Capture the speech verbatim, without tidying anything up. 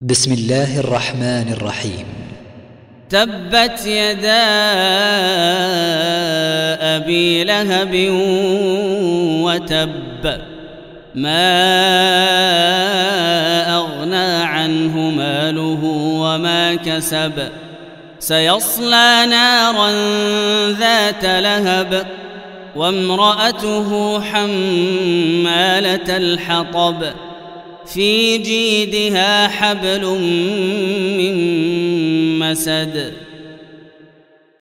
بسم الله الرحمن الرحيم. تبت يدا أبي لهب وتب، ما أغنى عنه ماله وما كسب، سيصلى نارا ذات لهب وامرأته حمالة الحطب في جيدها حبل من مسد.